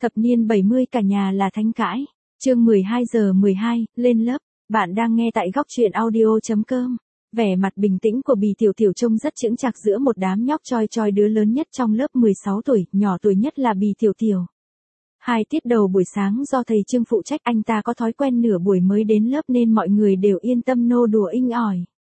Thập niên 70 cả nhà là thánh cãi. Chương 12 giờ 12, lên lớp. Bạn đang nghe tại góc truyện audio.com. Vẻ mặt bình tĩnh của Bì Tiểu Tiểu trông rất chững chạc giữa một đám nhóc choi choi, đứa lớn nhất trong lớp 16 tuổi, nhỏ tuổi nhất là Bì Tiểu Tiểu. 2 tiết đầu buổi sáng do thầy Trương phụ trách, anh ta có thói quen nửa buổi mới đến lớp nên mọi người đều yên tâm nô đùa inh ỏi.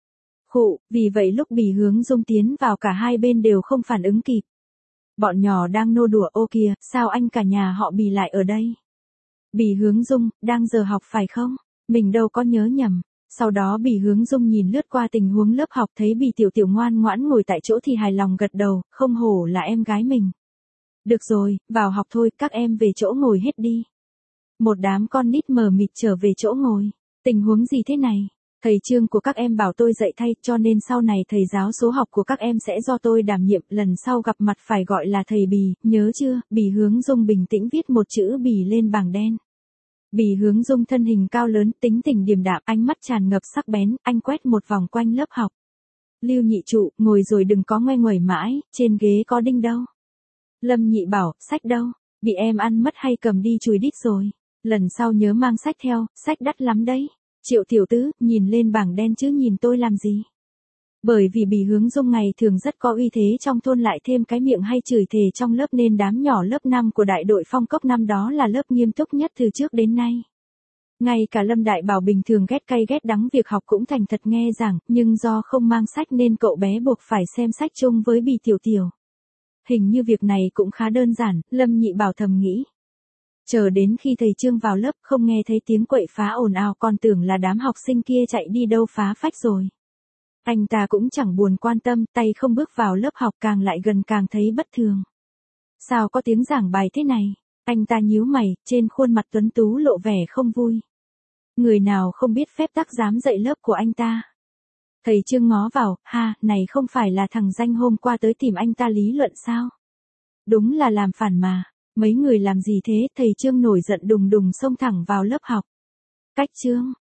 Vì vậy lúc Bì Hướng Dung tiến vào cả hai bên đều không phản ứng kịp. Bọn nhỏ đang nô đùa, ô kìa, sao anh cả nhà họ Bì lại ở đây? Bì Hướng Dung, đang giờ học phải không? Mình đâu có nhớ nhầm. Sau đó Bì Hướng Dung nhìn lướt qua tình huống lớp học, thấy Bì Tiểu Tiểu ngoan ngoãn ngồi tại chỗ thì hài lòng gật đầu, không hổ là em gái mình. Được rồi, vào học thôi, các em về chỗ ngồi hết đi. Một đám con nít mờ mịt trở về chỗ ngồi. Tình huống gì thế này? Thầy Trương của các em bảo tôi dạy thay, cho nên sau này thầy giáo số học của các em sẽ do tôi đảm nhiệm, lần sau gặp mặt phải gọi là thầy Bì, nhớ chưa? Bì Hướng Dung bình tĩnh viết một chữ Bì lên bảng đen. Bì Hướng Dung thân hình cao lớn, tính tình điềm đạm, ánh mắt tràn ngập sắc bén, anh quét một vòng quanh lớp học. Lưu Nhị Trụ, ngồi rồi đừng có ngoe nguẩy mãi, trên ghế có đinh đâu. Lâm Nhị Bảo, sách đâu? Bị em ăn mất hay cầm đi chùi đít rồi? Lần sau nhớ mang sách theo, sách đắt lắm đấy. Triệu tiểu tứ, nhìn lên bảng đen chứ nhìn tôi làm gì? Bởi vì Bì Hướng Dung ngày thường rất có uy thế trong thôn, lại thêm cái miệng hay chửi thề trong lớp nên đám nhỏ lớp 5 của đại đội Phong Cốc năm đó là lớp nghiêm túc nhất từ trước đến nay. Ngay cả Lâm Đại Bảo bình thường ghét cay ghét đắng việc học cũng thành thật nghe giảng, nhưng do không mang sách nên cậu bé buộc phải xem sách chung với Bì Tiểu Tiểu. Hình như việc này cũng khá đơn giản, Lâm Nhị Bảo thầm nghĩ. Chờ đến khi thầy Trương vào lớp không nghe thấy tiếng quậy phá ồn ào, còn tưởng là đám học sinh kia chạy đi đâu phá phách rồi. Anh ta cũng chẳng buồn quan tâm, tay không bước vào lớp học, càng lại gần càng thấy bất thường. Sao có tiếng giảng bài thế này? Anh ta nhíu mày, trên khuôn mặt tuấn tú lộ vẻ không vui. Người nào không biết phép tắc dám dạy lớp của anh ta? Thầy Trương ngó vào, này không phải là thằng danh hôm qua tới tìm anh ta lý luận sao? Đúng là làm phản mà. Mấy người làm gì thế? Thầy Trương nổi giận đùng đùng xông thẳng vào lớp học. Cách Trương,